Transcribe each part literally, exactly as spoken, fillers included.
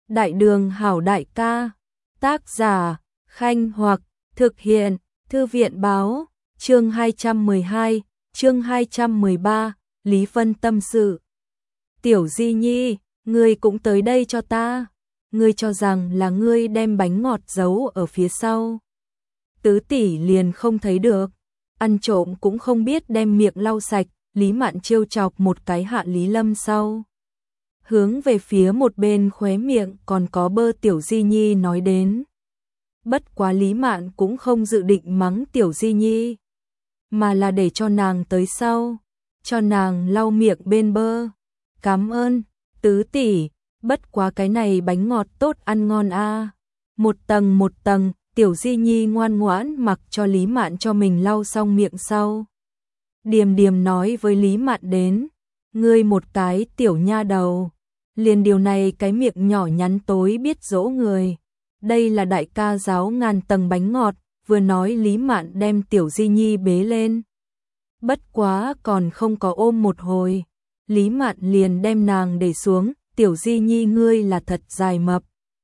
Đại đường hảo đại ca. Tác giả, Khanh Hoặc, thực hiện, Thư viện báo, chương hai trăm mười hai, chương hai trăm mười ba, Lý Vân tâm sự. Tiểu Di Nhi, ngươi cũng tới đây cho ta. Ngươi cho rằng là ngươi đem bánh ngọt giấu ở phía sau. Tứ tỷ liền không thấy được, ăn trộm cũng không biết đem miệng lau sạch. Lý Mạn trêu chọc một cái hạ Lý Lâm sau. Hướng về phía một bên khóe miệng còn có bơ Tiểu Di Nhi nói đến. Bất quá Lý Mạn cũng không dự định mắng Tiểu Di Nhi, mà là để cho nàng tới sau, cho nàng lau miệng bên bơ. Cảm ơn, tứ tỷ, bất quá cái này bánh ngọt tốt ăn ngon a. À. Một tầng một tầng, Tiểu Di Nhi ngoan ngoãn mặc cho Lý Mạn cho mình lau xong miệng sau. Điềm điềm nói với Lý Mạn đến, ngươi một cái tiểu nha đầu, liền điều này cái miệng nhỏ nhắn tối biết dỗ người. Đây là đại ca giáo ngàn tầng bánh ngọt, vừa nói Lý Mạn đem Tiểu Di Nhi bế lên. Bất quá còn không có ôm một hồi, Lý Mạn liền đem nàng để xuống, Tiểu Di Nhi ngươi là thật dài mập.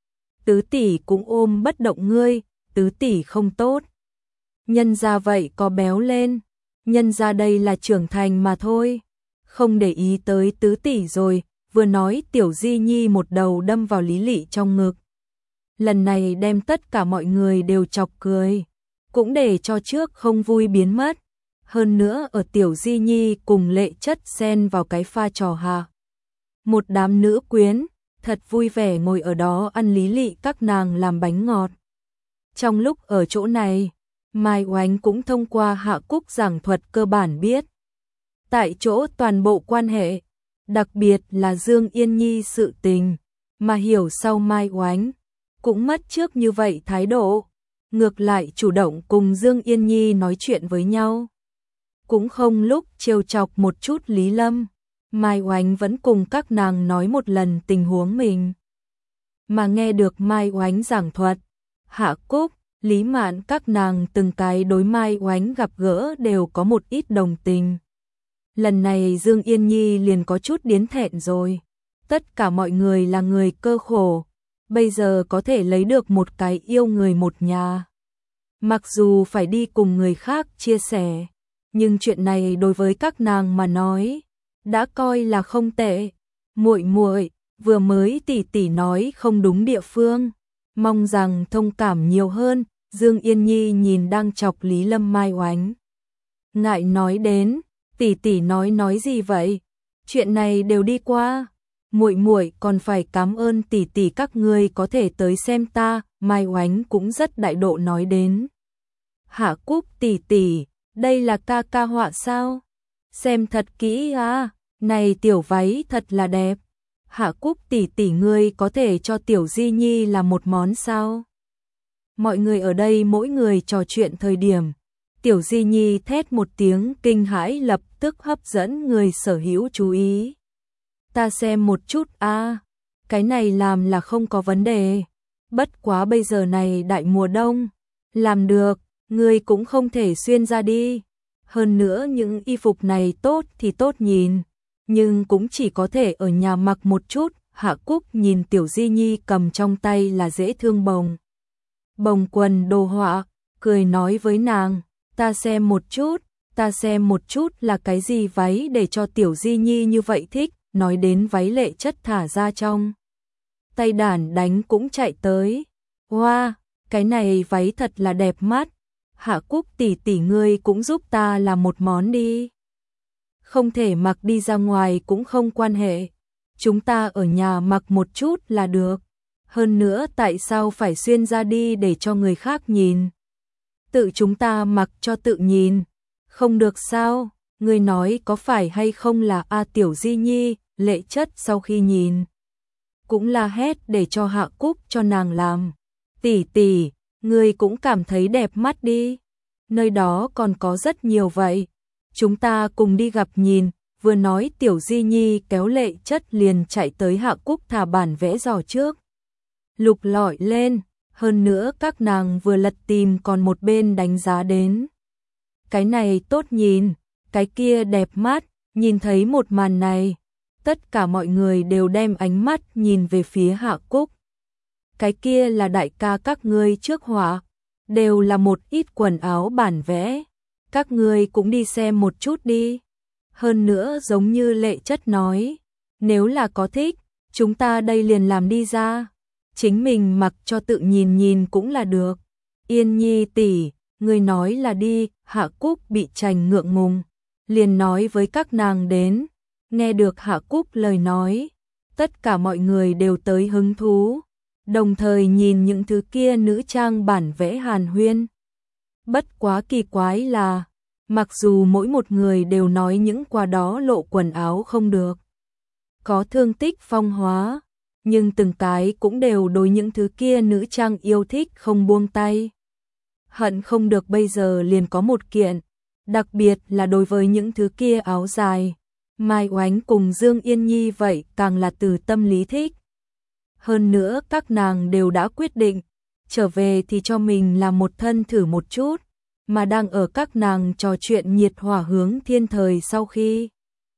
Tứ tỷ cũng ôm bất động ngươi, tứ tỷ không tốt. Nhân ra vậy có béo lên, nhân ra đây là trưởng thành mà thôi. Không để ý tới tứ tỷ rồi, vừa nói Tiểu Di Nhi một đầu đâm vào Lý Lị trong ngực. Lần này đem tất cả mọi người đều chọc cười, cũng để cho trước không vui biến mất. Hơn nữa ở Tiểu Di Nhi cùng Lệ Chất xen vào cái pha trò hạ. Một đám nữ quyến, thật vui vẻ ngồi ở đó ăn Lý Lị các nàng làm bánh ngọt. Trong lúc ở chỗ này, Mai Oánh cũng thông qua Hạ Cúc giảng thuật cơ bản biết. Tại chỗ toàn bộ quan hệ, đặc biệt là Dương Yên Nhi sự tình, mà hiểu sau Mai Oánh, cũng mất trước như vậy thái độ, ngược lại chủ động cùng Dương Yên Nhi nói chuyện với nhau. Cũng không lúc trêu chọc một chút Lý Lâm, Mai Oánh vẫn cùng các nàng nói một lần tình huống mình. Mà nghe được Mai Oánh giảng thuật, Hạ Cúc, Lý Mạn các nàng từng cái đối Mai Oánh gặp gỡ đều có một ít đồng tình. Lần này Dương Yên Nhi liền có chút điến thẹn rồi. Tất cả mọi người là người cơ khổ, bây giờ có thể lấy được một cái yêu người một nhà. Mặc dù phải đi cùng người khác chia sẻ, nhưng chuyện này đối với các nàng mà nói, đã coi là không tệ. Muội muội, vừa mới tỷ tỷ nói không đúng địa phương, mong rằng thông cảm nhiều hơn. Dương Yên Nhi nhìn đang chọc Lý Lâm Mai Oánh, ngại nói đến, tỷ tỷ nói nói gì vậy? Chuyện này đều đi qua, muội muội còn phải cảm ơn tỷ tỷ các ngươi có thể tới xem ta. Mai Oánh cũng rất đại độ nói đến. Hạ Cúc tỷ tỷ, đây là ca ca họa sao? Xem thật kỹ à, này tiểu váy thật là đẹp. Hạ Cúc tỷ tỷ ngươi có thể cho Tiểu Di Nhi làm một món sao? Mọi người ở đây mỗi người trò chuyện thời điểm, Tiểu Di Nhi thét một tiếng kinh hãi lập tức hấp dẫn người sở hữu chú ý. Ta xem một chút a, à, cái này làm là không có vấn đề. Bất quá bây giờ này đại mùa đông, làm được, ngươi cũng không thể xuyên ra đi. Hơn nữa những y phục này tốt thì tốt nhìn, nhưng cũng chỉ có thể ở nhà mặc một chút. Hạ Cúc nhìn Tiểu Di Nhi cầm trong tay là dễ thương bồng. Bồng quần đồ họa, cười nói với nàng, ta xem một chút, ta xem một chút là cái gì váy để cho Tiểu Di Nhi như vậy thích. Nói đến váy Lệ Chất thả ra trong tay đàn đánh cũng chạy tới. Wow, cái này váy thật là đẹp mắt. Hạ Cúc tỷ tỷ ngươi cũng giúp ta làm một món đi. Không thể mặc đi ra ngoài cũng không quan hệ, chúng ta ở nhà mặc một chút là được. Hơn nữa tại sao phải xuyên ra đi để cho người khác nhìn? Tự chúng ta mặc cho tự nhìn, không được sao? Ngươi nói có phải hay không là A Tiểu Di Nhi? Lệ Chất sau khi nhìn, cũng la hét để cho Hạ Cúc cho nàng làm. Tỷ tỷ, ngươi cũng cảm thấy đẹp mắt đi. Nơi đó còn có rất nhiều vậy. Chúng ta cùng đi gặp nhìn. Vừa nói Tiểu Di Nhi kéo Lệ Chất liền chạy tới Hạ Cúc thả bản vẽ giỏ trước. Lục lọi lên, hơn nữa các nàng vừa lật tìm còn một bên đánh giá đến. Cái này tốt nhìn, cái kia đẹp mắt. Nhìn thấy một màn này, tất cả mọi người đều đem ánh mắt nhìn về phía Hạ Cúc. cái kia là đại ca các ngươi trước họa, đều là một ít quần áo bản vẽ, các ngươi cũng đi xem một chút đi. Hơn nữa giống như Lệ Chất nói, nếu là có thích, chúng ta đây liền làm đi ra, chính mình mặc cho tự nhìn nhìn cũng là được. Yên Nhi tỷ, ngươi nói là đi, Hạ Cúc bị chành ngượng ngùng, liền nói với các nàng đến. Nghe được Hạ Cúc lời nói, tất cả mọi người đều tới hứng thú, đồng thời nhìn những thứ kia nữ trang bản vẽ hàn huyên. Bất quá kỳ quái là, mặc dù mỗi một người đều nói những qua đó lộ quần áo không được, có thương tích phong hóa, nhưng từng cái cũng đều đối những thứ kia nữ trang yêu thích không buông tay. Hận không được bây giờ liền có một kiện, đặc biệt là đối với những thứ kia áo dài. Mai Oánh cùng Dương Yên Nhi vậy càng là từ tâm lý thích. Hơn nữa các nàng đều đã quyết định, trở về thì cho mình làm một thân thử một chút, mà đang ở các nàng trò chuyện nhiệt hỏa hướng thiên thời sau khi.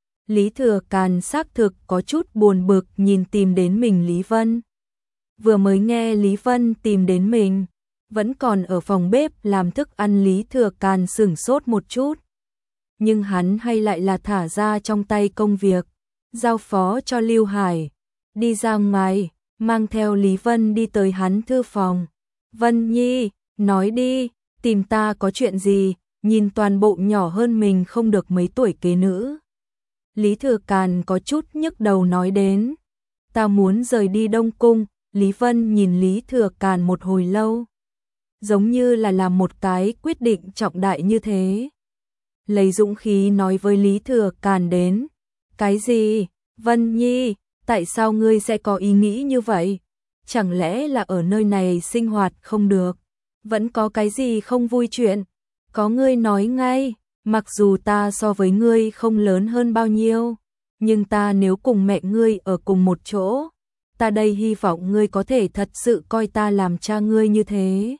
Lý Thừa Càn xác thực có chút buồn bực nhìn tìm đến mình Lý Vân. Vừa mới nghe Lý Vân tìm đến mình, vẫn còn ở phòng bếp làm thức ăn, Lý Thừa Càn sửng sốt một chút. Nhưng hắn hay lại là thả ra trong tay công việc, giao phó cho Lưu Hải, đi ra ngoài, mang theo Lý Vân đi tới hắn thư phòng. Vân Nhi, nói đi, tìm ta có chuyện gì, nhìn toàn bộ nhỏ hơn mình không được mấy tuổi kế nữ. Lý Thừa Càn có chút nhức đầu nói đến, ta muốn rời đi Đông Cung. Lý Vân nhìn Lý Thừa Càn một hồi lâu, giống như là làm một cái quyết định trọng đại như thế. Lấy dũng khí nói với Lý Thừa Càn đến, cái gì, Vân Nhi, tại sao ngươi sẽ có ý nghĩ như vậy? Chẳng lẽ là ở nơi này sinh hoạt không được? Vẫn có cái gì không vui chuyện? Có ngươi nói ngay, mặc dù ta so với ngươi không lớn hơn bao nhiêu, nhưng ta nếu cùng mẹ ngươi ở cùng một chỗ, ta đây hy vọng ngươi có thể thật sự coi ta làm cha ngươi như thế.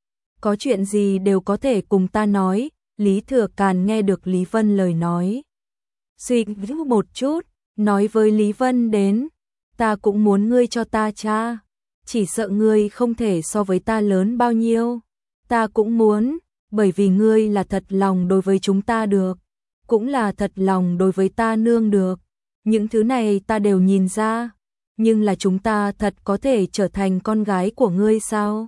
Có chuyện gì đều có thể cùng ta nói. Lý Thừa Càn nghe được Lý Vân lời nói, suy nghĩ một chút, nói với Lý Vân đến, ta cũng muốn ngươi cho ta cha, chỉ sợ ngươi không thể so với ta lớn bao nhiêu, ta cũng muốn, bởi vì ngươi là thật lòng đối với chúng ta được, cũng là thật lòng đối với ta nương được, những thứ này ta đều nhìn ra, nhưng là chúng ta thật có thể trở thành con gái của ngươi sao?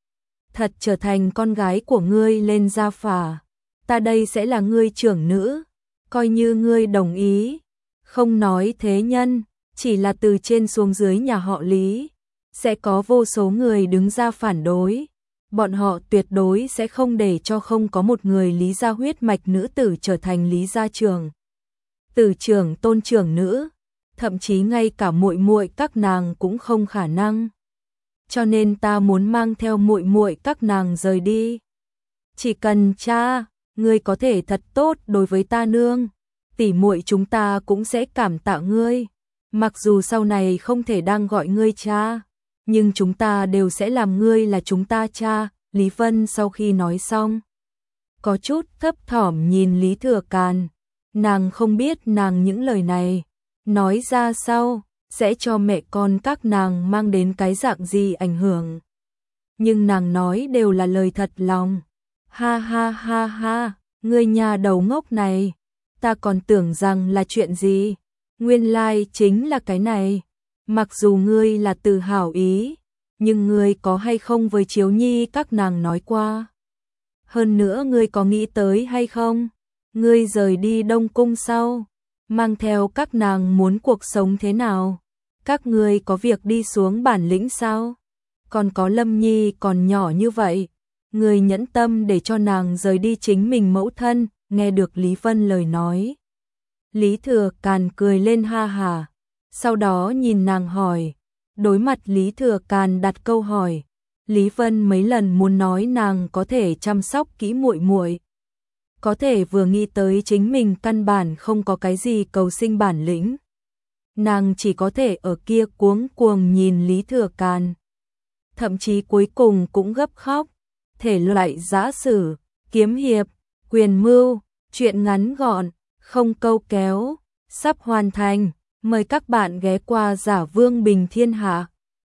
Thật trở thành con gái của ngươi lên gia phả, ta đây sẽ là ngươi trưởng nữ, coi như ngươi đồng ý, không nói thế nhân, chỉ là từ trên xuống dưới nhà họ Lý, sẽ có vô số người đứng ra phản đối, bọn họ tuyệt đối sẽ không để cho không có một người Lý gia huyết mạch nữ tử trở thành Lý gia trưởng, tử trưởng tôn trưởng nữ, thậm chí ngay cả muội muội các nàng cũng không khả năng. Cho nên ta muốn mang theo muội muội các nàng rời đi. Chỉ cần cha, ngươi có thể thật tốt đối với ta nương, tỷ muội chúng ta cũng sẽ cảm tạ ngươi. Mặc dù sau này không thể đang gọi ngươi cha, nhưng chúng ta đều sẽ làm ngươi là chúng ta cha. Lý Vân sau khi nói xong, có chút thấp thỏm nhìn Lý Thừa Càn, nàng không biết nàng những lời này nói ra sau sẽ cho mẹ con các nàng mang đến cái dạng gì ảnh hưởng. Nhưng nàng nói đều là lời thật lòng. Ha ha ha ha, ngươi nhà đầu ngốc này, ta còn tưởng rằng là chuyện gì, nguyên lai chính là cái này. Mặc dù ngươi là từ hảo ý, nhưng ngươi có hay không với Chiếu Nhi các nàng nói qua? Hơn nữa ngươi có nghĩ tới hay không? Ngươi rời đi Đông Cung sau, mang theo các nàng muốn cuộc sống thế nào? Các ngươi có việc đi xuống bản lĩnh sao? Còn có Lâm Nhi còn nhỏ như vậy, ngươi nhẫn tâm để cho nàng rời đi chính mình mẫu thân. Nghe được Lý Vân lời nói, Lý Thừa Càn cười lên ha hà, sau đó nhìn nàng hỏi. Đối mặt Lý Thừa Càn đặt câu hỏi, Lý Vân mấy lần muốn nói nàng có thể chăm sóc kỹ muội muội, có thể vừa nghĩ tới chính mình căn bản không có cái gì cầu sinh bản lĩnh, nàng chỉ có thể ở kia cuống cuồng nhìn Lý Thừa Càn, thậm chí cuối cùng cũng gấp khóc. Thể loại giã sử, kiếm hiệp, quyền mưu, truyện ngắn gọn, không câu kéo, sắp hoàn thành. Mời các bạn ghé qua Giả Vương Bình Thiên Hạ.